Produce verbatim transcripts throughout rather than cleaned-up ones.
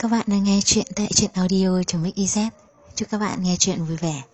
Các bạn đang nghe chuyện tại truyện audio.mixyz. Chúc các bạn nghe chuyện vui vẻ.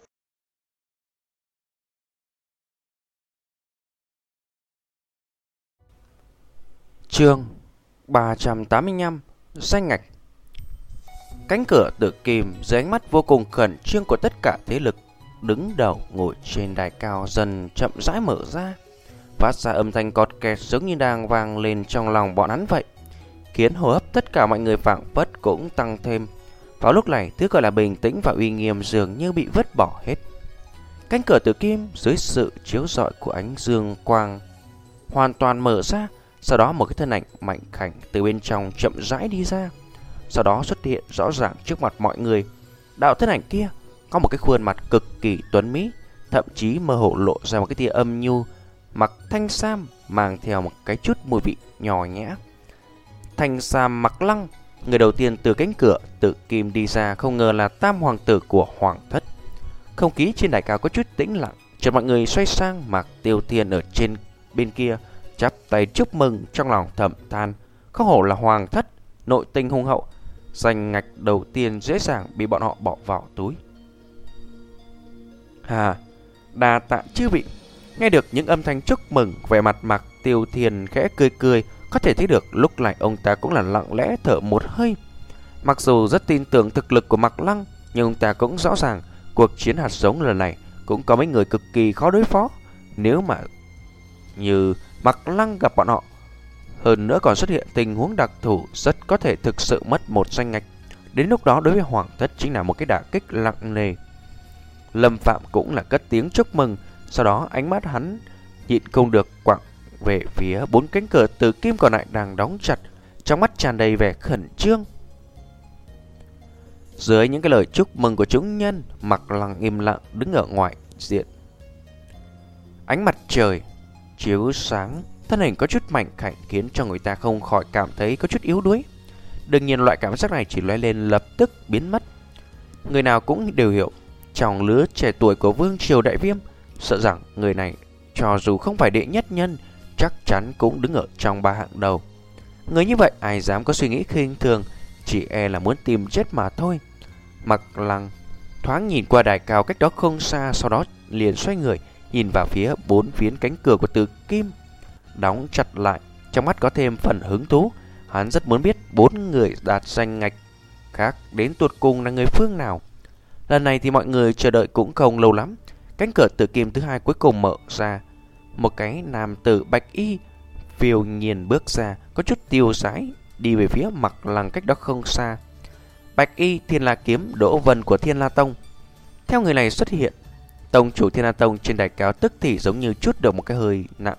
Chương ba trăm tám mươi lăm. Danh ngạch. Cánh cửa tự kìm dưới ánh mắt vô cùng khẩn trương của tất cả thế lực đứng đầu ngồi trên đài cao dần chậm rãi mở ra, phát ra âm thanh cọt kẹt giống như đang vang lên trong lòng bọn hắn vậy, khiến hô hấp tất cả mọi người phảng phất cũng tăng thêm. Vào lúc này, thứ gọi là bình tĩnh và uy nghiêm dường như bị vứt bỏ hết. Cánh cửa tự kim dưới sự chiếu rọi của ánh dương quang hoàn toàn mở ra. Sau đó một cái thân ảnh mạnh khảnh từ bên trong chậm rãi đi ra, sau đó xuất hiện rõ ràng trước mặt mọi người. Đạo thân ảnh kia có một cái khuôn mặt cực kỳ tuấn mỹ, thậm chí mơ hồ lộ ra một cái tia âm nhu, mặc thanh sam mang theo một cái chút mùi vị nhỏ nhã. Thanh sam Mặc Lăng, người đầu tiên từ cánh cửa tự kim đi ra, không ngờ là tam hoàng tử của hoàng thất. Không khí trên đài cao có chút tĩnh lặng, chợt mọi người xoay sang Mạc Tiêu Thiên ở trên bên kia, chắp tay chúc mừng, trong lòng thầm than, không hổ là hoàng thất, nội tình hùng hậu, danh ngạch đầu tiên dễ dàng bị bọn họ bỏ vào túi. Hà, đa tạ chư vị. Nghe được những âm thanh chúc mừng, vẻ mặt Mạc Tiêu Thiên khẽ cười cười, có thể thấy được lúc này ông ta cũng là lặng lẽ thở một hơi. Mặc dù rất tin tưởng thực lực của Mạc Lăng, nhưng ông ta cũng rõ ràng cuộc chiến hạt giống lần này cũng có mấy người cực kỳ khó đối phó. Nếu mà như Mạc Lăng gặp bọn họ, hơn nữa còn xuất hiện tình huống đặc thù, rất có thể thực sự mất một danh ngạch. Đến lúc đó đối với hoàng thất chính là một cái đả kích nặng nề. Lâm Phạm cũng là cất tiếng chúc mừng, sau đó ánh mắt hắn nhịn không được quẳng về phía bốn cánh cửa từ kim còn lại đang đóng chặt, trong mắt tràn đầy vẻ khẩn trương. Dưới những cái lời chúc mừng của chúng nhân, Mạc Lăng im lặng đứng ở ngoài diện. Ánh mặt trời chiếu sáng, thân hình có chút mảnh khảnh khiến cho người ta không khỏi cảm thấy có chút yếu đuối. Đương nhiên loại cảm giác này chỉ lóe lên lập tức biến mất. Người nào cũng đều hiểu, trong lứa trẻ tuổi của Vương Triều Đại Viêm, sợ rằng người này cho dù không phải đệ nhất nhân, chắc chắn cũng đứng ở trong ba hạng đầu. Người như vậy ai dám có suy nghĩ khinh thường, chỉ e là muốn tìm chết mà thôi. Mạc Lăng thoáng nhìn qua đài cao cách đó không xa, sau đó liền xoay người nhìn vào phía bốn phiến cánh cửa của Từ Kim đóng chặt lại, trong mắt có thêm phần hứng thú. Hắn rất muốn biết bốn người đạt danh ngạch khác đến tuột cùng là người phương nào. Lần này thì mọi người chờ đợi cũng không lâu lắm. Cánh cửa Từ Kim thứ hai cuối cùng mở ra. Một cái nam tử bạch y phiêu nhiên bước ra, có chút tiêu sái đi về phía Mạc Lăng cách đó không xa. Bạch y Thiên La kiếm Đỗ Vân của Thiên La Tông. Theo người này xuất hiện, tông chủ Thiên La Tông trên đài cao tức thì giống như chút được một cái hơi nặng.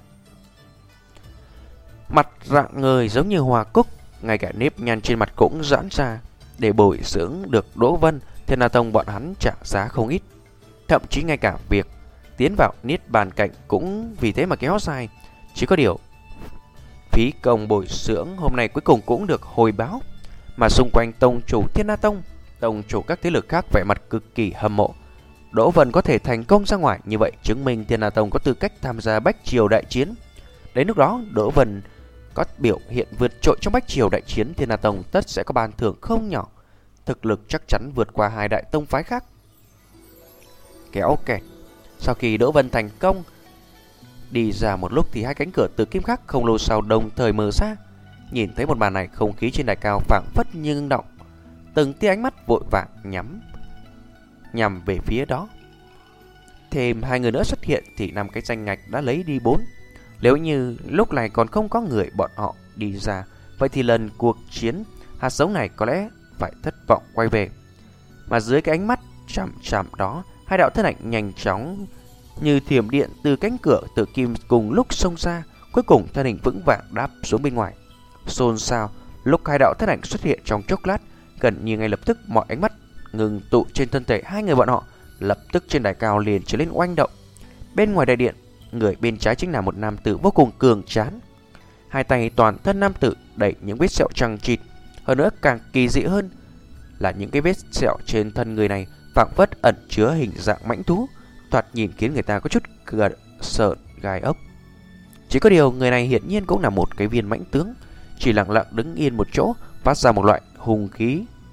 Mặt rạng ngời giống như hoa cúc, ngay cả nếp nhăn trên mặt cũng giãn ra. Để bồi dưỡng được Đỗ Vân, Thiên La Tông bọn hắn trả giá không ít. Thậm chí ngay cả việc tiến vào niết bàn cảnh cũng vì thế mà kéo dài. Chỉ có điều phí công bồi dưỡng hôm nay cuối cùng cũng được hồi báo. Mà xung quanh tông chủ Thiên La Tông, tông chủ các thế lực khác vẻ mặt cực kỳ hâm mộ. Đỗ Vân có thể thành công ra ngoài, như vậy chứng minh Thiên La Tông có tư cách tham gia Bách Triều đại chiến. Đến lúc đó Đỗ Vân có biểu hiện vượt trội trong Bách Triều đại chiến, Thiên La Tông tất sẽ có ban thưởng không nhỏ, thực lực chắc chắn vượt qua hai đại tông phái khác. Kéo kẹt. Sau khi Đỗ Vân thành công đi ra một lúc thì hai cánh cửa từ kim khác không lâu sau đồng thời mở ra. Nhìn thấy một màn này, không khí trên đài cao phảng phất như ngưng động, từng tia ánh mắt vội vàng nhắm nhằm về phía đó. Thêm hai người nữa xuất hiện thì năm cái danh ngạch đã lấy đi bốn. Nếu như lúc này còn không có người bọn họ đi ra, vậy thì lần cuộc chiến hạt giống này có lẽ phải thất vọng quay về. Mà dưới cái ánh mắt chằm chằm đó, hai đạo thân ảnh nhanh chóng như thiểm điện từ cánh cửa tự kim cùng lúc xông ra, cuối cùng thân hình vững vàng đáp xuống bên ngoài. Xôn xao lúc hai đạo thân ảnh xuất hiện trong chốc lát, gần như ngay lập tức mọi ánh mắt ngừng tụ trên thân thể hai người bọn họ. Lập tức trên đài cao liền trở lên oanh động. Bên ngoài đại điện, người bên trái chính là một nam tử vô cùng cường tráng. Hai tay toàn thân nam tử đẩy những vết sẹo chằng chịt. Hơn nữa càng kỳ dị hơn là những cái vết sẹo trên thân người này phảng phất ẩn chứa hình dạng mãnh thú, thoạt nhìn khiến người ta có chút gợn sợn gai ốc. Chỉ có điều người này hiển nhiên cũng là một cái viên mãnh tướng, chỉ lặng lặng đứng yên một chỗ, phát ra một loại hùng khí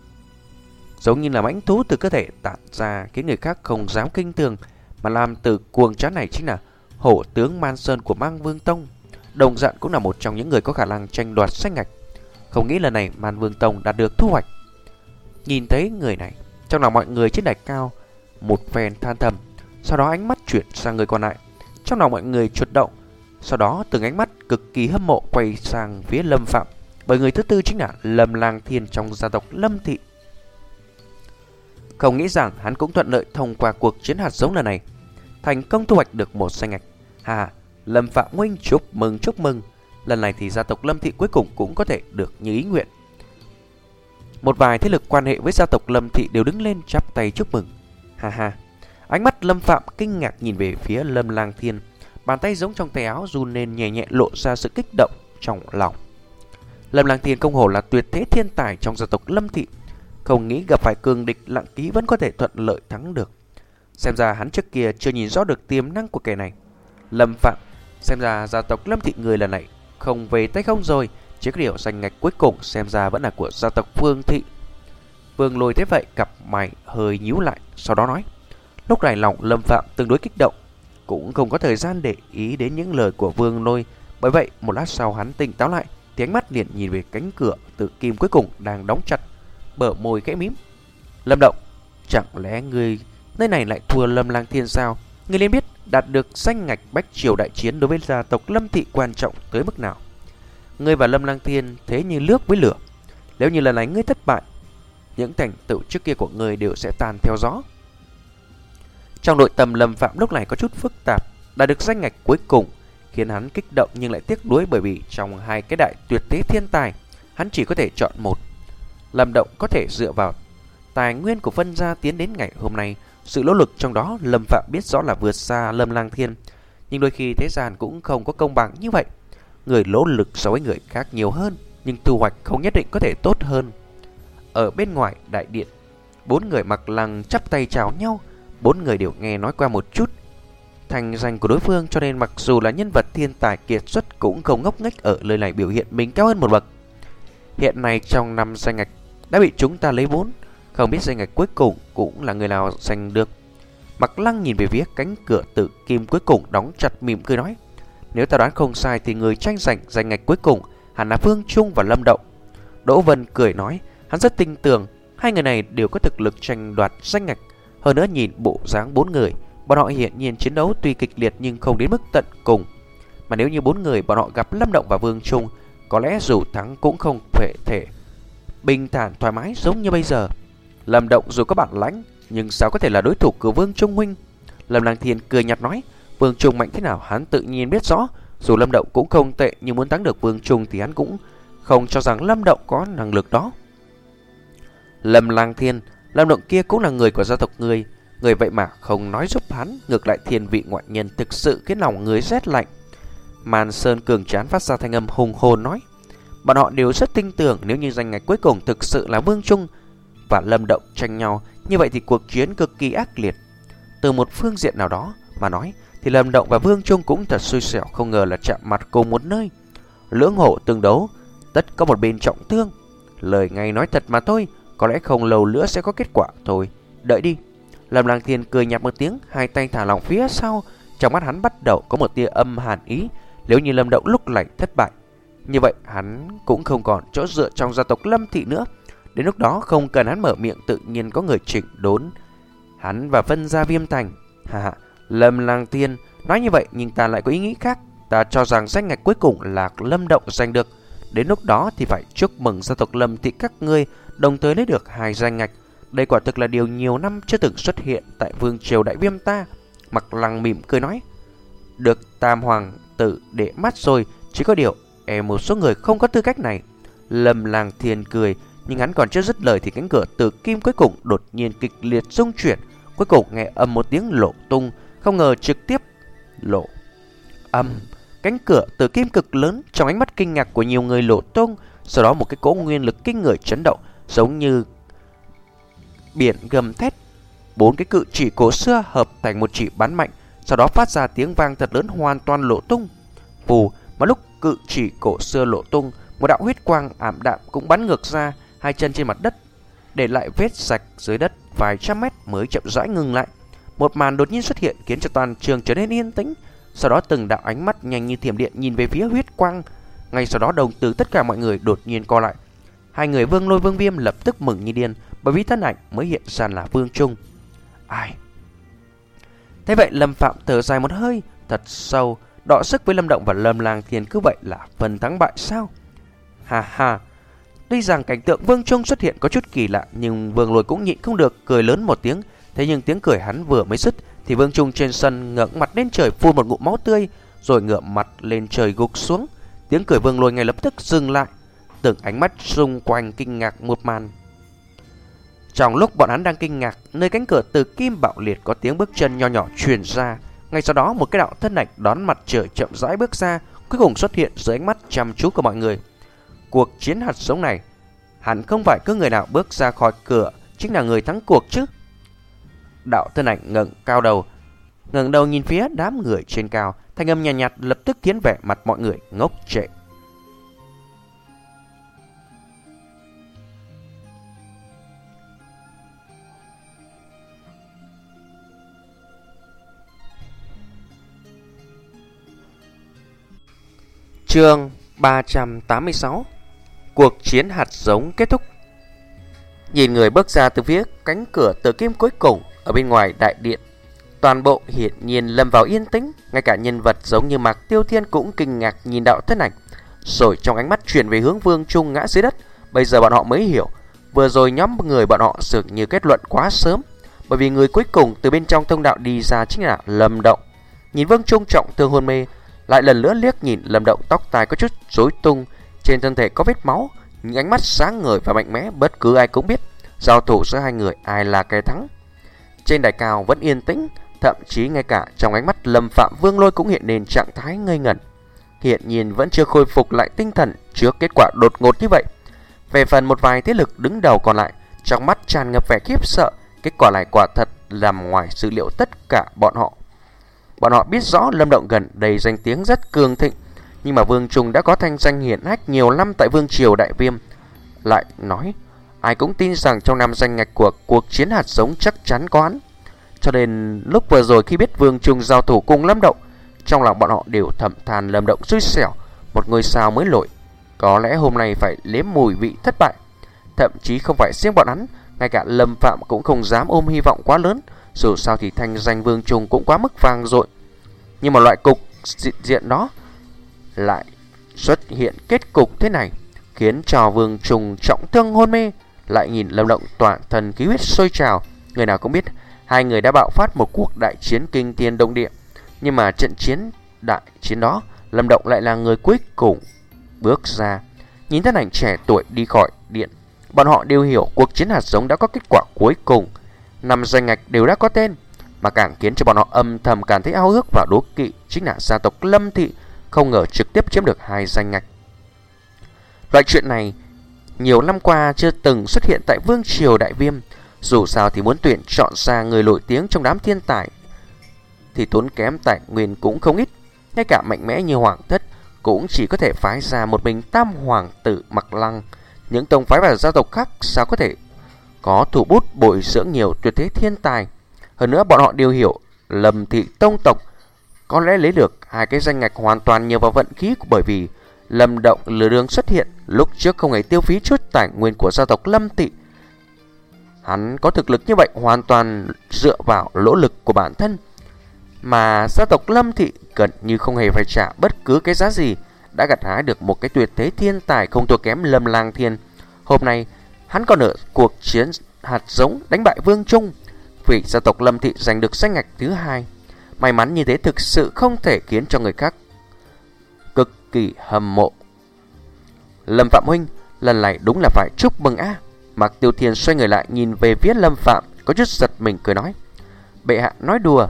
giống như là mãnh thú từ cơ thể tản ra khiến người khác không dám kinh thường. Mà làm từ cuồng chán này chính là hổ tướng Man Sơn của Mang Vương Tông, đồng dạng cũng là một trong những người có khả năng tranh đoạt danh ngạch. Không nghĩ lần này Man Vương Tông đạt được thu hoạch. Nhìn thấy người này, trong lòng mọi người trên đài cao một phen than thầm, sau đó ánh mắt chuyển sang người còn lại. Trong lòng mọi người chuột động, sau đó từng ánh mắt cực kỳ hâm mộ quay sang phía Lâm Phạm, bởi người thứ tư chính là Lâm Lang Thiên trong gia tộc Lâm Thị. Không nghĩ rằng hắn cũng thuận lợi thông qua cuộc chiến hạt giống lần này, thành công thu hoạch được một danh ngạch. Hà, Lâm Phạm huynh chúc mừng chúc mừng. Lần này thì gia tộc Lâm Thị cuối cùng cũng có thể được như ý nguyện. Một vài thế lực quan hệ với gia tộc Lâm Thị đều đứng lên chắp tay chúc mừng. Ha ha. Ánh mắt Lâm Phạm kinh ngạc nhìn về phía Lâm Lang Thiên, bàn tay giống trong tay áo run lên nhẹ nhẹ, lộ ra sự kích động trong lòng. Lâm Lang Thiên công hồ là tuyệt thế thiên tài trong gia tộc Lâm Thị, không nghĩ gặp phải cường địch Lặng Ký vẫn có thể thuận lợi thắng được. Xem ra hắn trước kia chưa nhìn rõ được tiềm năng của kẻ này. Lâm Phạm, xem ra gia tộc Lâm Thị người lần này không về tay không rồi. Chỉ có điều danh ngạch cuối cùng xem ra vẫn là của gia tộc Vương Thị. Vương Lôi thế vậy, cặp mày hơi nhíu lại, sau đó nói. Lúc này lòng Lâm Phạm tương đối kích động, cũng không có thời gian để ý đến những lời của Vương Lôi. Bởi vậy một lát sau hắn tỉnh táo lại, thì ánh mắt liền nhìn về cánh cửa tự kim cuối cùng đang đóng chặt, bờ môi khẽ mím. Lâm Động, chẳng lẽ ngươi nơi này lại thua Lâm Lang Thiên sao? Ngươi nên biết đạt được danh ngạch bách triều đại chiến đối với gia tộc Lâm Thị quan trọng tới mức nào. Ngươi và Lâm Lang Thiên thế như nước với lửa. Nếu như lần này ngươi thất bại, những thành tựu trước kia của ngươi đều sẽ tan theo gió. Trong nội tâm Lâm Phạm lúc này có chút phức tạp. Đạt được danh ngạch cuối cùng khiến hắn kích động nhưng lại tiếc nuối, bởi vì trong hai cái đại tuyệt thế thiên tài, hắn chỉ có thể chọn một. Lâm Động có thể dựa vào tài nguyên của Vân gia tiến đến ngày hôm nay. Sự nỗ lực trong đó Lâm Phạm biết rõ là vượt xa Lâm Lang Thiên, nhưng đôi khi thế gian cũng không có công bằng như vậy. Người nỗ lực so với người khác nhiều hơn, nhưng thu hoạch không nhất định có thể tốt hơn. Ở bên ngoài đại điện, bốn người mặc lăng chắp tay chào nhau. Bốn người đều nghe nói qua một chút thành danh của đối phương, cho nên mặc dù là nhân vật thiên tài kiệt xuất cũng không ngốc nghếch ở lời này biểu hiện mình cao hơn một bậc. Hiện nay trong năm danh ngạch đã bị chúng ta lấy bốn, không biết danh ngạch cuối cùng cũng là người nào giành được. Mặc Lăng nhìn về phía cánh cửa tự kim cuối cùng đóng chặt, mỉm cười nói. Nếu ta đoán không sai thì người tranh giành danh ngạch cuối cùng hẳn là Vương Trung và Lâm Động. Đỗ Vân cười nói, hắn rất tin tưởng hai người này đều có thực lực tranh đoạt danh ngạch. Hơn nữa nhìn bộ dáng bốn người, bọn họ hiện nhiên chiến đấu tuy kịch liệt nhưng không đến mức tận cùng. Mà nếu như bốn người bọn họ gặp Lâm Động và Vương Trung, có lẽ dù thắng cũng không thể thể bình thản thoải mái giống như bây giờ. Lâm Động dù có bản lãnh, nhưng sao có thể là đối thủ của Vương Trung huynh? Lâm Lang Thiên cười nhạt nói, Vương Trung mạnh thế nào hắn tự nhiên biết rõ. Dù Lâm Động cũng không tệ, nhưng muốn thắng được Vương Trung thì hắn cũng không cho rằng Lâm Động có năng lực đó. Lâm Lang Thiên, Lâm Động kia cũng là người của gia tộc ngươi, người vậy mà không nói giúp hắn, ngược lại thiên vị ngoại nhân thực sự khiến lòng người rét lạnh. Man Sơn cường trán phát ra thanh âm hùng hồn nói, bọn họ đều rất tin tưởng nếu như danh ngạch cuối cùng thực sự là Vương Trung và Lâm Động tranh nhau, như vậy thì cuộc chiến cực kỳ ác liệt. Từ một phương diện nào đó mà nói thì Lâm Động và Vương Trung cũng thật xui xẻo, không ngờ là chạm mặt cùng một nơi. Lưỡng hổ tương đấu, tất có một bên trọng thương. Lời ngay nói thật mà thôi, có lẽ không lâu nữa sẽ có kết quả thôi. Đợi đi. Lâm Lang Thiên cười nhạt một tiếng, hai tay thả lỏng phía sau, trong mắt hắn bắt đầu có một tia âm hàn ý. Nếu như Lâm Động lúc này thất bại, như vậy hắn cũng không còn chỗ dựa trong gia tộc Lâm Thị nữa. Đến lúc đó không cần hắn mở miệng, tự nhiên có người chỉnh đốn hắn và phân ra Viêm Thành. Hà hà, Lâm Lang Thiên nói như vậy, nhưng ta lại có ý nghĩ khác. Ta cho rằng danh ngạch cuối cùng là Lâm Động giành được. Đến lúc đó thì phải chúc mừng gia tộc Lâm Thị các ngươi đồng thời lấy được hai danh ngạch. Đây quả thực là điều nhiều năm chưa từng xuất hiện tại vương triều đại viêm ta. Mặc Lăng mỉm cười nói, được Tam Hoàng tử để mắt rồi, chỉ có điều em một số người không có tư cách này. Lâm Lang Thiên cười, nhưng hắn còn chưa dứt lời thì cánh cửa từ kim cuối cùng đột nhiên kịch liệt rung chuyển. Cuối cùng nghe ầm một tiếng lộ tung, không ngờ trực tiếp lộ âm. Cánh cửa từ kim cực lớn trong ánh mắt kinh ngạc của nhiều người lộ tung. Sau đó một cái cỗ nguyên lực kinh người chấn động, giống như biển gầm thét. Bốn cái cự chỉ cổ xưa hợp thành một chỉ bắn mạnh, sau đó phát ra tiếng vang thật lớn, hoàn toàn lộ tung. Vù, mà lúc cự chỉ cổ xưa lộ tung, một đạo huyết quang ảm đạm cũng bắn ngược ra. Hai chân trên mặt đất để lại vết sạch dưới đất vài trăm mét mới chậm rãi ngừng lại. Một màn đột nhiên xuất hiện khiến cho toàn trường trở nên yên tĩnh. Sau đó từng đạo ánh mắt nhanh như thiểm điện nhìn về phía huyết quang. Ngay sau đó đồng tử tất cả mọi người đột nhiên co lại. Hai người Vương Lôi Vương Viêm lập tức mừng như điên, bởi vì thân ảnh mới hiện ra là Vương Trung. Ai? Thế vậy Lâm Phạm thở dài một hơi thật sâu, đọ sức với Lâm Động và Lâm Lang Thiên, cứ vậy là phần thắng bại sao? Ha ha. Tuy rằng cảnh tượng Vương Trung xuất hiện có chút kỳ lạ, nhưng Vương Lôi cũng nhịn không được cười lớn một tiếng. Thế nhưng tiếng cười hắn vừa mới dứt thì Vương Trung trên sân ngẩng mặt lên trời phun một ngụm máu tươi, rồi ngửa mặt lên trời gục xuống. Tiếng cười Vương Lôi ngay lập tức dừng lại. Từng ánh mắt xung quanh kinh ngạc một màn. Trong lúc bọn hắn đang kinh ngạc, nơi cánh cửa từ kim bạo liệt có tiếng bước chân nho nhỏ truyền ra. Ngay sau đó một cái đạo thân ảnh đón mặt trời chậm rãi bước ra, cuối cùng xuất hiện dưới ánh mắt chăm chú của mọi người. Cuộc chiến hạt giống này, hẳn không phải cứ người nào bước ra khỏi cửa chính là người thắng cuộc chứ. Đạo thân ảnh ngẩng cao đầu, ngẩng đầu nhìn phía đám người trên cao, thanh âm nhàn nhạt, nhạt lập tức khiến vẻ mặt mọi người ngốc trệ. Chương ba trăm tám mươi sáu. Cuộc chiến hạt giống kết thúc. Nhìn người bước ra từ phía cánh cửa tử kim cuối cùng ở bên ngoài đại điện, toàn bộ hiển nhiên lâm vào yên tĩnh. Ngay cả nhân vật giống như Mạc Tiêu Thiên cũng kinh ngạc nhìn đạo thân ảnh, rồi trong ánh mắt chuyển về hướng Vương Trung ngã dưới đất. Bây giờ bọn họ mới hiểu, vừa rồi nhóm người bọn họ dường như kết luận quá sớm, bởi vì người cuối cùng từ bên trong thông đạo đi ra chính là Lâm Động. Nhìn Vương Trung trọng thương hôn mê, lại lần nữa liếc nhìn Lâm Động, tóc tai có chút rối tung, trên thân thể có vết máu, những ánh mắt sáng ngời và mạnh mẽ. Bất cứ ai cũng biết giao thủ giữa hai người ai là kẻ thắng. Trên đài cao vẫn yên tĩnh, thậm chí ngay cả trong ánh mắt Lâm Phạm, Vương Lôi cũng hiện lên trạng thái ngây ngẩn, hiện nhiên vẫn chưa khôi phục lại tinh thần trước kết quả đột ngột như vậy. Về phần một vài thế lực đứng đầu còn lại, trong mắt tràn ngập vẻ khiếp sợ. Kết quả này quả thật làm ngoài dự liệu tất cả bọn họ. Bọn họ biết rõ Lâm Động gần đây danh tiếng rất cường thịnh, nhưng mà Vương Trung đã có thanh danh hiển hách nhiều năm tại Vương Triều Đại Viêm. Lại nói, ai cũng tin rằng trong năm danh ngạch của cuộc chiến hạt giống chắc chắn có hắn. Cho nên lúc vừa rồi khi biết Vương Trung giao thủ cùng Lâm Động, trong lòng bọn họ đều thầm than Lâm Động xui xẻo, một ngôi sao mới nổi, có lẽ hôm nay phải nếm mùi vị thất bại. Thậm chí không phải riêng bọn hắn, ngay cả Lâm Phạm cũng không dám ôm hy vọng quá lớn, dù sao thì thanh danh Vương Trung cũng quá mức vang dội. Nhưng mà loại cục diện đó lại xuất hiện kết cục thế này, khiến cho Vương Trung trọng thương hôn mê. Lại nhìn Lâm Động toàn thân khí huyết sôi trào. Người nào cũng biết hai người đã bạo phát một cuộc đại chiến kinh thiên động địa, nhưng mà trận chiến đại chiến đó, Lâm Động lại là người cuối cùng bước ra. Nhìn thân ảnh trẻ tuổi đi khỏi điện, bọn họ đều hiểu cuộc chiến hạt giống đã có kết quả cuối cùng. Năm danh ngạch đều đã có tên, mà càng khiến cho bọn họ âm thầm cảm thấy ao ước và đố kỵ chính là gia tộc Lâm Thị không ngờ trực tiếp chiếm được hai danh ngạch. Loại chuyện này nhiều năm qua chưa từng xuất hiện tại Vương Triều Đại Viêm. Dù sao thì muốn tuyển chọn ra người nổi tiếng trong đám thiên tài thì tốn kém tài nguyên cũng không ít. Ngay cả mạnh mẽ như Hoàng Thất cũng chỉ có thể phái ra một mình Tam Hoàng tử Mặc Lăng. Những tông phái và gia tộc khác sao có thể có thủ bút bồi dưỡng nhiều tuyệt thế thiên tài. Hơn nữa bọn họ đều hiểu Lâm Thị tông tộc có lẽ lấy được hai cái danh ngạch hoàn toàn nhờ vào vận khí, bởi vì Lâm Động lừa đường xuất hiện lúc trước không hề tiêu phí chút tài nguyên của gia tộc Lâm Thị. Hắn có thực lực như vậy hoàn toàn dựa vào nỗ lực của bản thân, mà gia tộc Lâm Thị gần như không hề phải trả bất cứ cái giá gì, đã gặt hái được một cái tuyệt thế thiên tài không thua kém Lâm Lang Thiên. Hôm nay hắn còn ở cuộc chiến hạt giống đánh bại Vương Trung, vì gia tộc Lâm Thị giành được danh ngạch thứ hai. May mắn như thế thực sự không thể khiến cho người khác cực kỳ hâm mộ. Lâm Phạm huynh, lần này đúng là phải chúc mừng á. Mạc Tiêu Thiên xoay người lại nhìn về phía Lâm Phạm, có chút giật mình cười nói: bệ hạ nói đùa.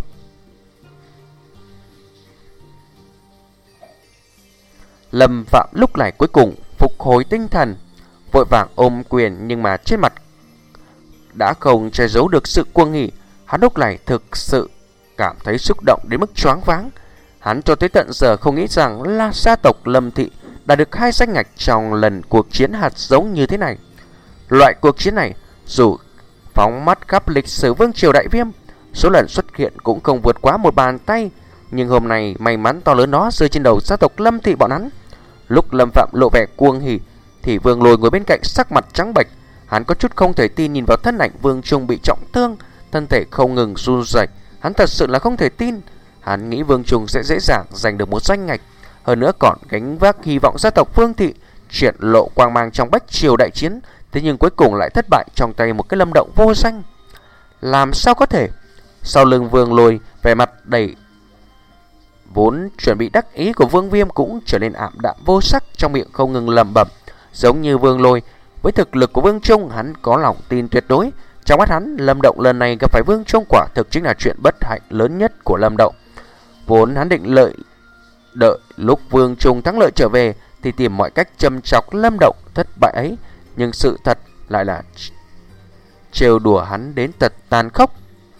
Lâm Phạm lúc này cuối cùng phục hồi tinh thần, vội vàng ôm quyền, nhưng mà trên mặt đã không che giấu được sự cuồng hỉ. Hắn lúc này thực sự cảm thấy xúc động đến mức choáng váng. Hắn cho tới tận giờ không nghĩ rằng là gia tộc Lâm Thị đã được hai danh ngạch trong lần cuộc chiến hạt giống như thế này. Loại cuộc chiến này Dù phóng mắt khắp lịch sử vương triều Đại Viêm, số lần xuất hiện cũng không vượt quá một bàn tay, nhưng hôm nay may mắn to lớn đó rơi trên đầu gia tộc Lâm thị bọn hắn. Lúc Lâm Phạm lộ vẻ cuồng hỉ thì Vương Lôi ngồi bên cạnh sắc mặt trắng bệch. Hắn có chút không thể tin nhìn vào thân ảnh Vương Trung bị trọng thương, thân thể không ngừng run rẩy. Hắn thật sự là không thể tin. Hắn nghĩ Vương Trung sẽ dễ dàng giành được một danh ngạch, hơn nữa còn gánh vác hy vọng gia tộc Vương thị triển lộ quang mang trong bách triều đại chiến. Thế nhưng cuối cùng lại thất bại trong tay một cái Lâm Động vô danh. Làm sao có thể? Sau lưng Vương Lôi, vẻ mặt đầy vốn chuẩn bị đắc ý của Vương Viêm cũng trở nên ảm đạm vô sắc, trong miệng không ngừng lẩm bẩm. Giống như Vương Lôi, với thực lực của Vương Trung, hắn có lòng tin tuyệt đối. Trong mắt hắn, Lâm Động lần này gặp phải Vương Trung quả thực chính là chuyện bất hạnh lớn nhất của Lâm Động. Vốn hắn định lợi đợi lúc Vương Trung thắng lợi trở về thì tìm mọi cách châm chọc Lâm Động thất bại ấy, nhưng sự thật lại là trêu đùa hắn đến tận tàn khốc.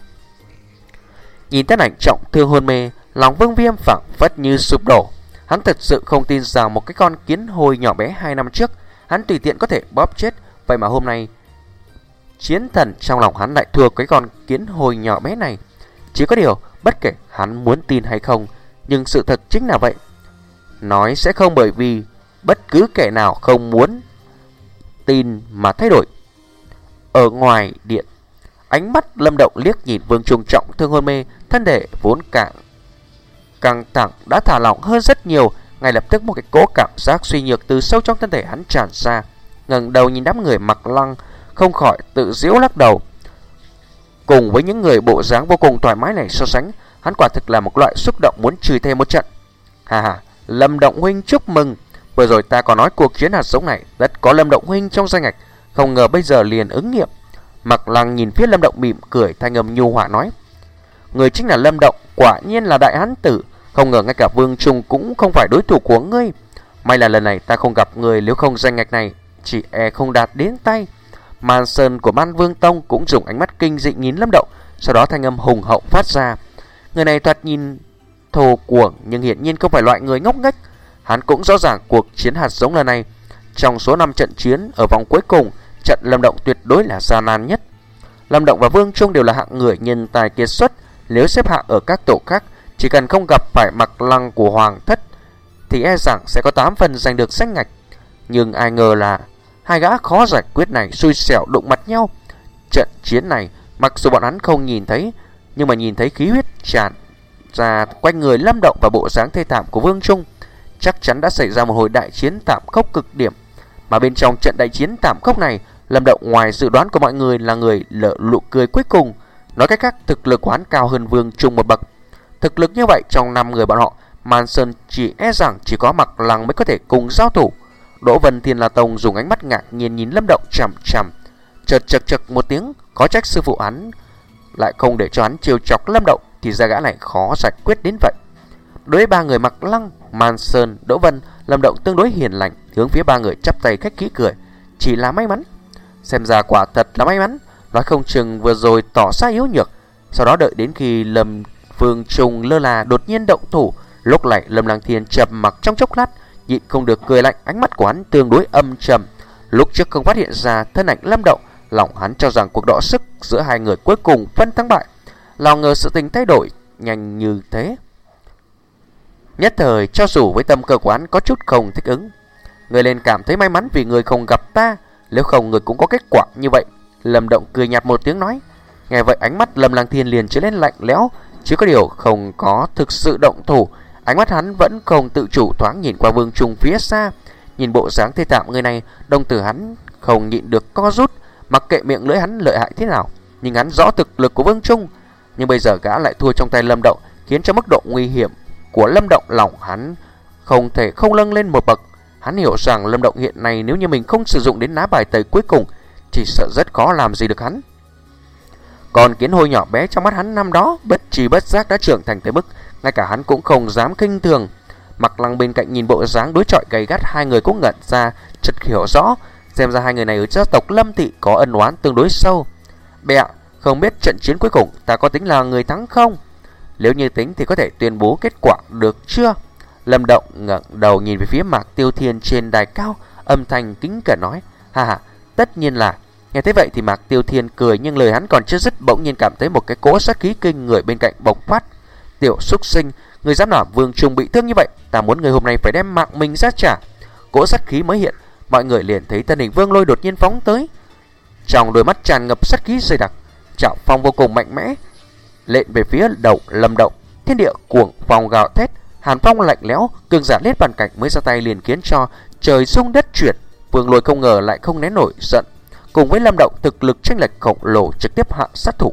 Nhìn thân ảnh trọng thương hôn mê, lòng Vương Viêm phảng phất như sụp đổ. Hắn thật sự không tin rằng một cái con kiến hôi nhỏ bé hai năm trước hắn tùy tiện có thể bóp chết. Vậy mà hôm nay chiến thần trong lòng hắn lại thua cái con kiến hôi nhỏ bé này. Chỉ có điều bất kể hắn muốn tin hay không, nhưng sự thật chính là vậy. Nói sẽ không bởi vì bất cứ kẻ nào không muốn tin mà thay đổi. Ở ngoài điện, ánh mắt Lâm Động liếc nhìn Vương Trung trọng thương hôn mê, thân thể vốn càng căng thẳng đã thả lỏng hơn rất nhiều. Ngay lập tức một cái cỗ cảm giác suy nhược từ sâu trong thân thể hắn tràn ra. Ngẩng đầu nhìn đám người mặc lăng, không khỏi tự giễu lắc đầu. Cùng với những người bộ dáng vô cùng thoải mái này so sánh, hắn quả thực là một loại xúc động muốn chửi thêm một trận. Hà hà, Lâm Động huynh chúc mừng. Vừa rồi ta còn nói cuộc chiến hạt giống này rất có Lâm Động huynh trong danh ngạch, không ngờ bây giờ liền ứng nghiệm. Mặc Lăng nhìn phía Lâm Động mỉm cười, thanh âm nhu hòa nói: người chính là Lâm Động, quả nhiên là đại hán tử. Không ngờ ngay cả Vương Trung cũng không phải đối thủ của ngươi. May là lần này ta không gặp người, nếu không danh ngạch này chỉ e không đạt đến tay. Man Sơn của Man Vương Tông cũng dùng ánh mắt kinh dị nhìn Lâm Động, sau đó thanh âm hùng hậu phát ra. Người này thoạt nhìn thô cuồng nhưng hiển nhiên không phải loại người ngốc nghếch. Hắn cũng rõ ràng cuộc chiến hạt giống lần này, trong số năm trận chiến ở vòng cuối cùng, trận Lâm Động tuyệt đối là gian nan nhất. Lâm Động và Vương Trung đều là hạng người nhân tài kiệt xuất. Nếu xếp hạng ở các tổ khác, chỉ cần không gặp phải Mặc Lăng của Hoàng Thất thì e rằng sẽ có tám phần giành được danh ngạch. Nhưng ai ngờ là hai gã khó giải quyết này xui xẻo đụng mặt nhau. Trận chiến này mặc dù bọn hắn không nhìn thấy, nhưng mà nhìn thấy khí huyết tràn ra quanh người Lâm Động và bộ dáng thê thảm của Vương Trung, chắc chắn đã xảy ra một hồi đại chiến thảm khốc cực điểm. Mà bên trong trận đại chiến thảm khốc này, Lâm Động ngoài dự đoán của mọi người là người lỡ nụ cười cuối cùng. Nói cách khác, thực lực của hắn cao hơn Vương Trung một bậc. Thực lực như vậy, trong năm người bọn họ, Man Sơn chỉ e rằng chỉ có Mặc Lăng mới có thể cùng giao thủ. Đỗ Vân Thiên La Tông dùng ánh mắt ngạc nhiên nhìn Lâm Động chằm chằm, chợt chật chật một tiếng, có trách sư phụ hắn lại không để cho hắn trêu chọc Lâm Động, thì ra gã này khó giải quyết đến vậy. Đối với ba người Mặc Lăng, Man Sơn, Đỗ Vân, Lâm Động tương đối hiền lành, hướng phía ba người chắp tay khách khí cười. Chỉ là may mắn, xem ra quả thật là may mắn. Nói không chừng vừa rồi tỏ ra yếu nhược, sau đó đợi đến khi Lâm Vương Trung lơ là đột nhiên động thủ, lúc này Lâm Lăng Thiên trầm mặc trong chốc lát, nhịn không được cười lạnh. Ánh mắt của hắn tương đối âm trầm. Lúc trước không phát hiện ra thân ảnh Lâm Động, lòng hắn cho rằng cuộc đọ sức giữa hai người cuối cùng phân thắng bại. Lòng ngờ sự tình thay đổi nhanh như thế. Nhất thời cho dù với tâm cơ của hắn có chút không thích ứng, người lên cảm thấy may mắn vì người không gặp ta, nếu không người cũng có kết quả như vậy. Lâm Động cười nhạt một tiếng nói. Nghe vậy ánh mắt Lâm Lăng Thiên liền trở nên lạnh lẽo, chứ có điều không có thực sự động thủ. Ánh mắt hắn vẫn không tự chủ thoáng nhìn qua Vương Trung phía xa. Nhìn bộ dáng thê thảm người này, đồng tử hắn không nhịn được co rút. Mặc kệ miệng lưỡi hắn lợi hại thế nào, nhưng hắn rõ thực lực của Vương Trung. Nhưng bây giờ gã lại thua trong tay Lâm Động, khiến cho mức độ nguy hiểm của Lâm Động lòng hắn không thể không nâng lên một bậc. Hắn hiểu rằng Lâm Động hiện nay nếu như mình không sử dụng đến lá bài tẩy cuối cùng, chỉ sợ rất khó làm gì được hắn. Còn kiến hôi nhỏ bé trong mắt hắn năm đó, bất tri bất giác đã trưởng thành tới mức ngay cả hắn cũng không dám khinh thường. Mặc Lăng bên cạnh nhìn bộ dáng đối chọi gay gắt hai người cũng ngẩn ra, chợt hiểu rõ, xem ra hai người này ở gia tộc Lâm thị có ân oán tương đối sâu. Bệ, không biết trận chiến cuối cùng ta có tính là người thắng không? Nếu như tính thì có thể tuyên bố kết quả được chưa? Lâm Động ngẩng đầu nhìn về phía Mạc Tiêu Thiên trên đài cao, âm thanh kính cẩn nói: ha ha, tất nhiên là Nghe thế vậy thì Mạc Tiêu Thiên cười, nhưng lời hắn còn chưa dứt bỗng nhiên cảm thấy một cái cỗ sát khí kinh người bên cạnh bộc phát. Tiểu súc sinh, người dám làm Vương Trung bị thương như vậy, ta muốn người hôm nay phải đem mạng mình ra trả. Cỗ sát khí mới hiện, mọi người liền thấy thân hình Vương Lôi đột nhiên phóng tới. Trong đôi mắt tràn ngập sát khí dày đặc, trảo phong vô cùng mạnh mẽ lện về phía đầu Lâm Động. Thiên địa cuồng phong gào thét, hàn phong lạnh lẽo, cường giả Niết Bàn cảnh mới ra tay liền khiến cho trời rung đất chuyển. Vương Lôi không ngờ lại không nén nổi giận, cùng với Lâm Động thực lực chênh lệch khổng lồ trực tiếp hạ sát thủ.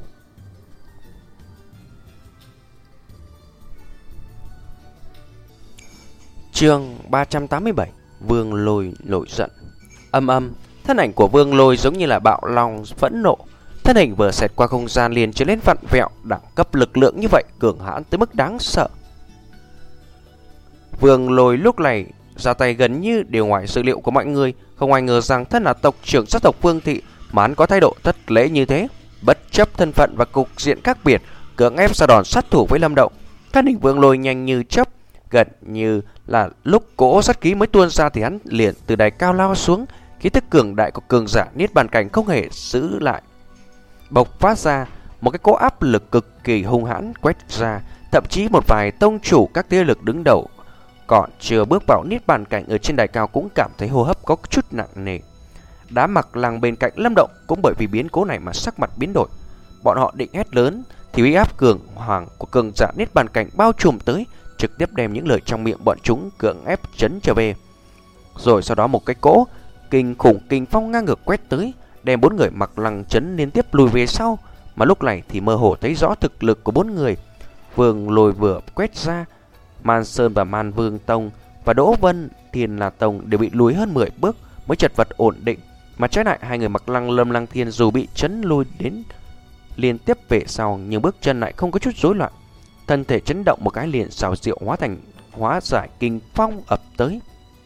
Chương ba trăm tám mươi bảy. Vương Lôi nổi giận. Âm âm, thân ảnh của Vương Lôi giống như là bạo long phẫn nộ. Thân hình vừa xẹt qua không gian liền trở lên vặn vẹo, đẳng cấp lực lượng như vậy cường hãn tới mức đáng sợ. Vương Lôi lúc này ra tay gần như đều ngoài dự liệu của mọi người. Không ai ngờ rằng thân là tộc trưởng sát tộc Vương Thị mà hắn có thái độ thất lễ như thế. Bất chấp thân phận và cục diện khác biệt, cưỡng ép ra đòn sát thủ với Lâm Động. Thân hình Vương Lôi nhanh như chớp, gần như là lúc cỗ sát khí mới tuôn ra thì hắn liền từ đài cao lao xuống. Khí tức cường đại của cường giả Niết Bàn cảnh không hề giữ lại, bộc phát ra một cái cỗ áp lực cực kỳ hung hãn quét ra. Thậm chí một vài tông chủ các thế lực đứng đầu còn chưa bước vào Niết Bàn cảnh ở trên đài cao cũng cảm thấy hô hấp có chút nặng nề. Đám Mặc Lăng bên cạnh Lâm Động cũng bởi vì biến cố này mà sắc mặt biến đổi. Bọn họ định hét lớn thì uy áp cường hoàng của cường giả Niết Bàn cảnh bao trùm tới, trực tiếp đem những lời trong miệng bọn chúng cưỡng ép chấn trở về. Rồi sau đó một cái cỗ kinh khủng kinh phong ngang ngược quét tới, đem bốn người Mặc Lăng chấn liên tiếp lùi về sau. Mà lúc này thì mơ hồ thấy rõ thực lực của bốn người. Vương Lôi vừa quét ra, Man Sơn và Man Vương Tông và Đỗ Vân Thiên La Tông đều bị lùi hơn mười bước mới chật vật ổn định. Mà trái lại hai người Mặc Lăng Lâm Lăng Thiên dù bị chấn lùi đến liên tiếp về sau, nhưng bước chân lại không có chút rối loạn. Thân thể chấn động một cái liền xào diệu hóa thành hóa giải kinh phong ập tới.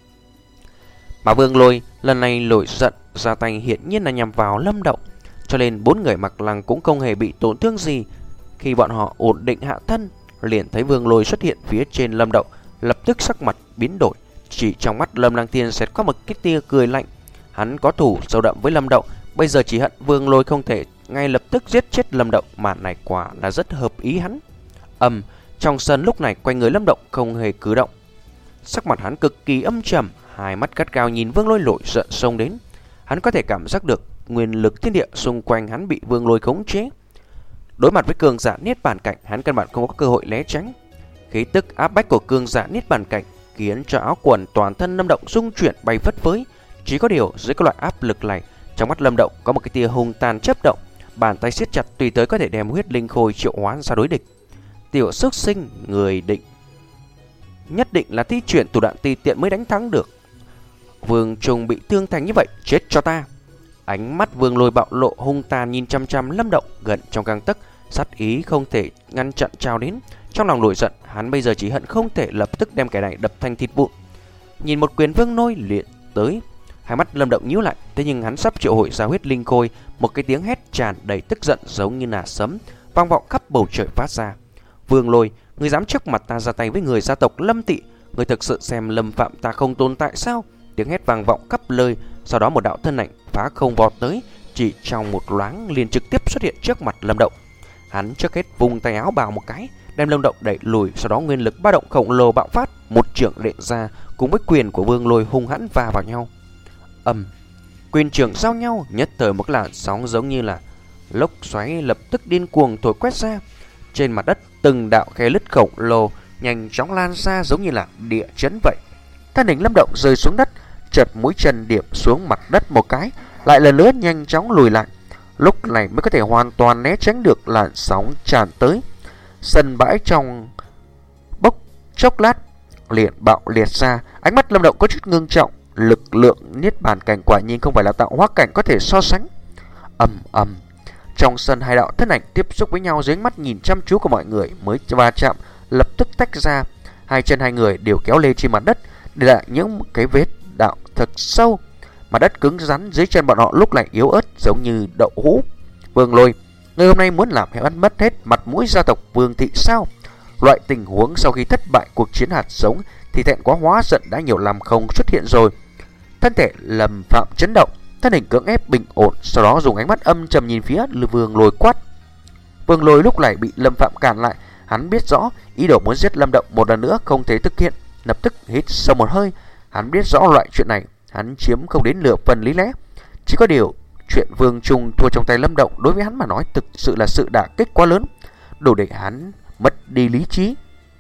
Mà Vương Lôi lần này nổi giận ra tay hiển nhiên là nhằm vào Lâm Động, cho nên bốn người Mặc Lăng cũng không hề bị tổn thương gì. Khi bọn họ ổn định hạ thân, liền thấy Vương Lôi xuất hiện phía trên Lâm Động, lập tức sắc mặt biến đổi. Chỉ trong mắt Lâm Lăng Thiên sẽ có một cái tia cười lạnh. Hắn có thủ sâu đậm với Lâm Động, bây giờ chỉ hận Vương Lôi không thể ngay lập tức giết chết Lâm Động. Màn này quả là rất hợp ý hắn. Ầm, trong sân lúc này quanh người Lâm Động không hề cử động, sắc mặt hắn cực kỳ âm trầm, hai mắt gắt gao nhìn Vương Lôi nổi giận xông đến. Hắn có thể cảm giác được nguyên lực thiên địa xung quanh hắn bị Vương Lôi khống chế. Đối mặt với cường giả Niết Bàn cảnh, hắn căn bản không có cơ hội né tránh. Khí tức áp bách của cường giả Niết Bàn cảnh khiến cho áo quần toàn thân Lâm Động rung chuyển bay phất phới. Chỉ có điều dưới các loại áp lực này, trong mắt Lâm Động có một cái tia hung tàn chớp động, bàn tay siết chặt tùy tới có thể đem huyết linh khôi triệu hoán ra đối địch. Tiểu xuất sinh, người định nhất định là thi chuyển thủ đoạn tùy tiện mới đánh thắng được. Vương Trung bị thương thành như vậy, chết cho ta. Ánh mắt Vương Lôi bạo lộ hung tàn nhìn chăm chăm Lâm Động gần trong gang tấc, sát ý không thể ngăn chặn trào đến. Trong lòng nổi giận, hắn bây giờ chỉ hận không thể lập tức đem kẻ này đập thành thịt vụn. Nhìn một quyền Vương Lôi liền tới, hai mắt Lâm Động nhíu lại. Thế nhưng hắn sắp triệu hồi ra huyết linh khôi, một cái tiếng hét tràn đầy tức giận giống như là sấm vang vọng khắp bầu trời phát ra. Vương Lôi, ngươi dám trước mặt ta ra tay với người gia tộc Lâm Thị, ngươi thực sự xem Lâm Phạm ta không tồn tại sao? Tiếng hét vang vọng khắp nơi. Sau đó một đạo thân ảnh phá không vọt tới, chỉ trong một loáng liền trực tiếp xuất hiện trước mặt Lâm Động. Hắn trước hết vùng tay áo bào một cái, đem Lâm Động đẩy lùi. Sau đó nguyên lực ba động khổng lồ bạo phát, một chưởng đệm ra cùng với quyền của Vương Lôi hung hãn va vào nhau. Ầm, quyền trưởng giao nhau, nhất thời một làn sóng giống như là lốc xoáy lập tức điên cuồng thổi quét ra. Trên mặt đất từng đạo khe lứt khổng lồ nhanh chóng lan ra giống như là địa chấn vậy. Thân hình Lâm Động rơi xuống đất, chợt mũi chân điểm xuống mặt đất một cái, lại lần nữa nhanh chóng lùi lại. Lúc này mới có thể hoàn toàn né tránh được làn sóng tràn tới. Sân bãi trong bốc chốc lát liền bạo liệt ra. Ánh mắt Lâm Động có chút ngưng trọng. Lực lượng Niết Bàn cảnh quả nhiên không phải là tạo hóa cảnh có thể so sánh. Ầm ầm, trong sân hai đạo thân ảnh tiếp xúc với nhau dưới ánh mắt nhìn chăm chú của mọi người mới va chạm, lập tức tách ra. Hai chân hai người đều kéo lê trên mặt đất, để lại những cái vết đạo thật sâu. Mặt đất cứng rắn dưới chân bọn họ lúc này yếu ớt giống như đậu hũ. Vương Lôi, người hôm nay muốn làm hệ ăn mất hết mặt mũi gia tộc Vương Thị sao? Loại tình huống sau khi thất bại cuộc chiến hạt giống thì thẹn quá hóa giận đã nhiều năm không xuất hiện rồi. Thân thể Lâm Phạm chấn động, thân hình cưỡng ép bình ổn, sau đó dùng ánh mắt âm trầm nhìn phía Vương Lôi quát. Vương Lôi lúc này bị Lâm Phạm cản lại, hắn biết rõ ý đồ muốn giết Lâm Động một lần nữa không thể thực hiện, lập tức hít sâu một hơi. Hắn biết rõ loại chuyện này hắn chiếm không đến nửa phần lý lẽ, chỉ có điều chuyện Vương Trung thua trong tay Lâm Động đối với hắn mà nói thực sự là sự đả kích quá lớn, đủ để hắn mất đi lý trí.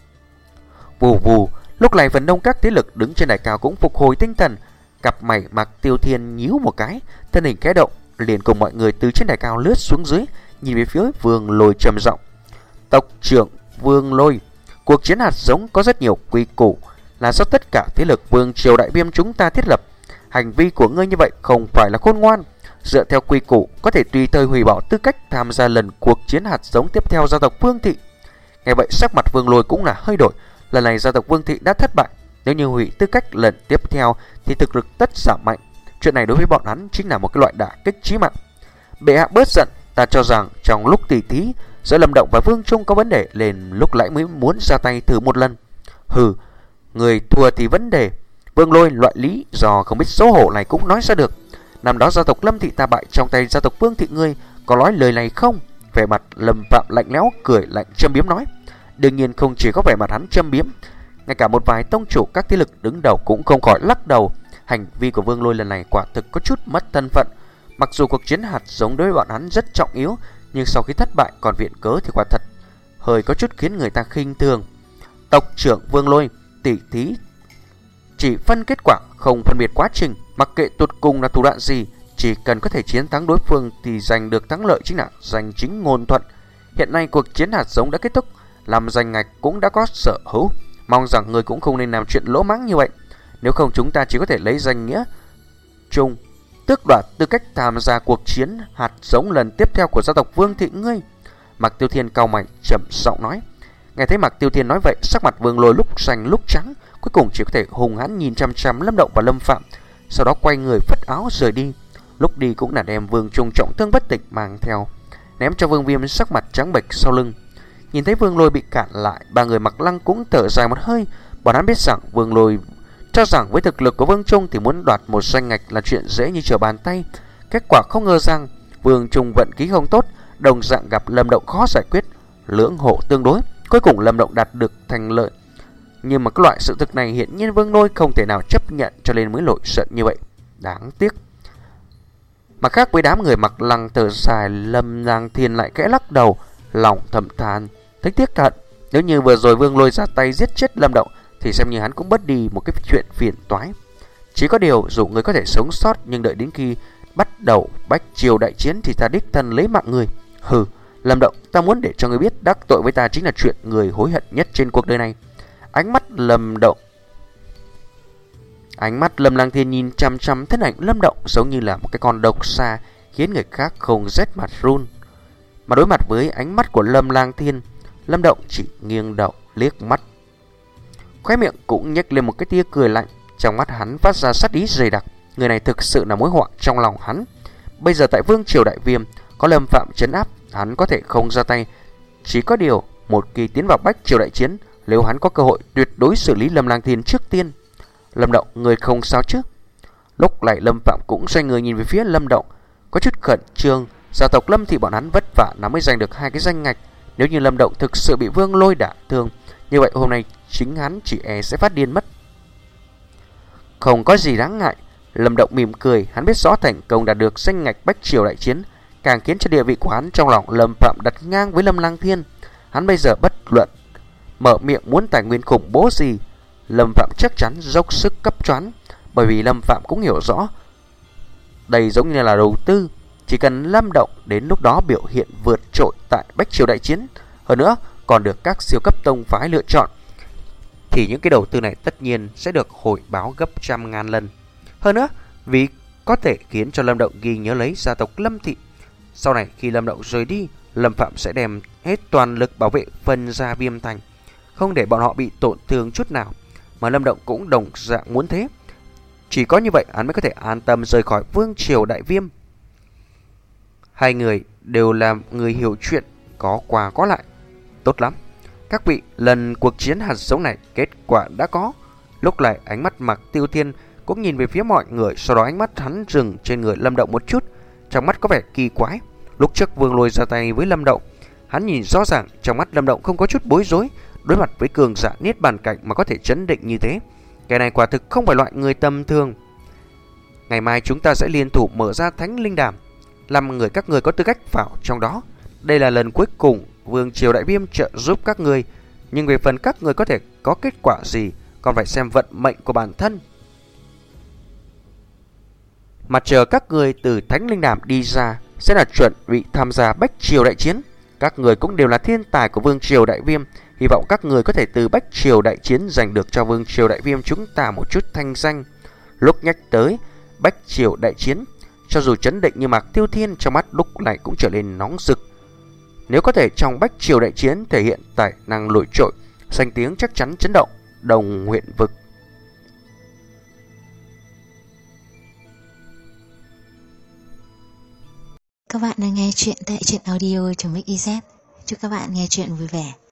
Vù vù, lúc này phần đông các thế lực đứng trên đài cao cũng phục hồi tinh thần. Cặp mày Mạc Tiêu Thiên nhíu một cái, thân hình khẽ động, liền cùng mọi người từ trên đài cao lướt xuống dưới, nhìn về phía Vương Lôi trầm giọng. Tộc trưởng Vương Lôi, cuộc chiến hạt giống có rất nhiều quy củ, là do tất cả thế lực vương triều đại viêm chúng ta thiết lập. Hành vi của ngươi như vậy không phải là khôn ngoan. Dựa theo quy củ, có thể tùy thời hủy bỏ tư cách tham gia lần cuộc chiến hạt giống tiếp theo gia tộc Vương Thị. Nghe vậy sắc mặt Vương Lôi cũng là hơi đổi. Lần này gia tộc Vương Thị đã thất bại, nếu như hủy tư cách lần tiếp theo thì thực lực tất giảm mạnh. Chuyện này đối với bọn hắn chính là một cái loại đả kích chí mạng. Bệ hạ bớt giận, ta cho rằng trong lúc tỉ thí giữa Lâm Động và Vương Trung có vấn đề, nên lúc nãy mới muốn ra tay thử một lần. Hừ, người thua thì vấn đề. Vương Lôi loại lý do không biết xấu hổ này cũng nói ra được. Năm đó gia tộc Lâm Thị ta bại trong tay gia tộc Vương Thị ngươi, có nói lời này không? Vẻ mặt Lâm Phạm lạnh lẽo cười lạnh châm biếm nói. Đương nhiên không chỉ có vẻ mặt hắn châm biếm, ngay cả một vài tông chủ các thế lực đứng đầu cũng không khỏi lắc đầu. Hành vi của Vương Lôi lần này quả thực có chút mất thân phận. Mặc dù cuộc chiến hạt giống đối với bọn hắn rất trọng yếu, nhưng sau khi thất bại còn viện cớ thì quả thật hơi có chút khiến người ta khinh thường. Tộc trưởng Vương Lôi, tỉ thí chỉ phân kết quả, không phân biệt quá trình. Mặc kệ tụt cùng là thủ đoạn gì, chỉ cần có thể chiến thắng đối phương thì giành được thắng lợi chính là giành chính ngôn thuận. Hiện nay cuộc chiến hạt giống đã kết thúc, làm giành ngạch cũng đã có sở hữu, mong rằng người cũng không nên làm chuyện lỗ mãng như vậy. Nếu không chúng ta chỉ có thể lấy danh nghĩa chung tước đoạt tư cách tham gia cuộc chiến hạt giống lần tiếp theo của gia tộc Vương Thị ngươi. Mạc Tiêu Thiên cau mày trầm giọng nói. Nghe thấy Mạc Tiêu Thiên nói vậy, sắc mặt Vương Lôi lúc xanh lúc trắng, cuối cùng chỉ có thể hùng hãn nhìn chăm chăm Lâm Động và Lâm Phạm, sau đó quay người phất áo rời đi. Lúc đi cũng là đem Vương Trung trọng thương bất tỉnh mang theo, ném cho Vương Viêm sắc mặt trắng bệch sau lưng. Nhìn thấy Vương Lôi bị cản lại, ba người Mặc Lăng cũng thở dài một hơi. Bọn hắn biết rằng Vương Lôi cho rằng với thực lực của Vương Trung thì muốn đoạt một danh ngạch là chuyện dễ như trở bàn tay. Kết quả không ngờ rằng Vương Trung vận khí không tốt, đồng dạng gặp Lâm Động khó giải quyết, lưỡng hộ tương đối, cuối cùng Lâm Động đạt được thành lợi. Nhưng mà cái loại sự thực này hiện nhiên Vương Lôi không thể nào chấp nhận, cho nên mới nổi giận như vậy. Đáng tiếc. Mà khác với đám người Mặc Lăng thở dài, Lâm Lang Thiên lại kẽ lắc đầu, lòng thầm than, thấy tiếc thật. Nếu như vừa rồi Vương Lôi ra tay giết chết Lâm Động thì xem như hắn cũng bớt đi một cái chuyện phiền toái. Chỉ có điều dù người có thể sống sót, nhưng đợi đến khi bắt đầu bách triều đại chiến thì ta đích thân lấy mạng người. Hừ, Lâm Động, ta muốn để cho người biết đắc tội với ta chính là chuyện người hối hận nhất trên cuộc đời này. Ánh mắt Lâm Động Ánh mắt Lâm Lang Thiên nhìn chăm chăm thân ảnh Lâm Động giống như là một cái con độc xa, khiến người khác không rét mặt run. Mà đối mặt với ánh mắt của Lâm Lang Thiên, Lâm Động chỉ nghiêng đầu liếc mắt, khóe miệng cũng nhếch lên một cái tia cười lạnh. Trong mắt hắn phát ra sát ý dày đặc. Người này thực sự là mối họa trong lòng hắn. Bây giờ tại Vương Triều Đại Viêm có Lâm Phạm trấn áp, hắn có thể không ra tay. Chỉ có điều một khi tiến vào bách triều đại chiến, nếu hắn có cơ hội tuyệt đối xử lý Lâm Lang Thiên trước tiên. Lâm Động, người không sao chứ? Lúc này Lâm Phạm cũng xoay người nhìn về phía Lâm Động, có chút khẩn trương. Gia tộc Lâm thì bọn hắn vất vả lắm mới giành được hai cái danh ngạch. Nếu như Lâm Động thực sự bị Vương Lôi đả thương, như vậy hôm nay chính hắn chỉ e sẽ phát điên mất. Không có gì đáng ngại. Lâm Động mỉm cười, hắn biết rõ thành công đạt được danh ngạch bách triều đại chiến càng khiến cho địa vị của hắn trong lòng Lâm Phạm đặt ngang với Lâm Lang Thiên. Hắn bây giờ bất luận mở miệng muốn tài nguyên khủng bố gì, Lâm Phạm chắc chắn dốc sức cấp choán, bởi vì Lâm Phạm cũng hiểu rõ đây giống như là đầu tư. Chỉ cần Lâm Động đến lúc đó biểu hiện vượt trội tại bách triều đại chiến, hơn nữa còn được các siêu cấp tông phái lựa chọn, thì những cái đầu tư này tất nhiên sẽ được hồi báo gấp trăm ngàn lần. Hơn nữa, vì có thể khiến cho Lâm Động ghi nhớ lấy gia tộc Lâm Thị. Sau này khi Lâm Động rời đi, Lâm Phạm sẽ đem hết toàn lực bảo vệ phần gia Viêm Thành, không để bọn họ bị tổn thương chút nào. Mà Lâm Động cũng đồng dạng muốn thế. Chỉ có như vậy hắn mới có thể an tâm rời khỏi Vương Triều Đại Viêm. Hai người đều là người hiểu chuyện, có qua có lại. Tốt lắm. Các vị, lần cuộc chiến hạt giống này kết quả đã có. Lúc này ánh mắt Mạc Tiêu Thiên cũng nhìn về phía mọi người, sau đó ánh mắt hắn dừng trên người Lâm Động một chút, trong mắt có vẻ kỳ quái. Lúc trước Vương Lôi ra tay với Lâm Động, hắn nhìn rõ ràng trong mắt Lâm Động không có chút bối rối, đối mặt với cường giả niết bàn cảnh mà có thể chấn định như thế. Cái này quả thực không phải loại người tầm thường. Ngày mai chúng ta sẽ liên thủ mở ra Thánh Linh Đàm, làm người các người có tư cách vào trong đó. Đây là lần cuối cùng Vương Triều Đại Viêm trợ giúp các người, nhưng về phần các người có thể có kết quả gì còn phải xem vận mệnh của bản thân. Mà chờ các người từ Thánh Linh Đàm đi ra sẽ là chuẩn bị tham gia Bách Triều Đại Chiến. Các người cũng đều là thiên tài của Vương Triều Đại Viêm, hy vọng các người có thể từ Bách Triều Đại Chiến giành được cho Vương Triều Đại Viêm chúng ta một chút thanh danh. Lúc nhắc tới Bách Triều Đại Chiến, cho dù chấn định như Mạc Tiêu Thiên trong mắt lúc này cũng trở nên nóng rực. Nếu có thể trong Bách Triều Đại Chiến thể hiện tài năng nổi trội, danh tiếng chắc chắn chấn động Đồng huyện vực. Các bạn đang nghe chuyện tại truyện audio chấm ích z. Chúc các bạn nghe chuyện vui vẻ.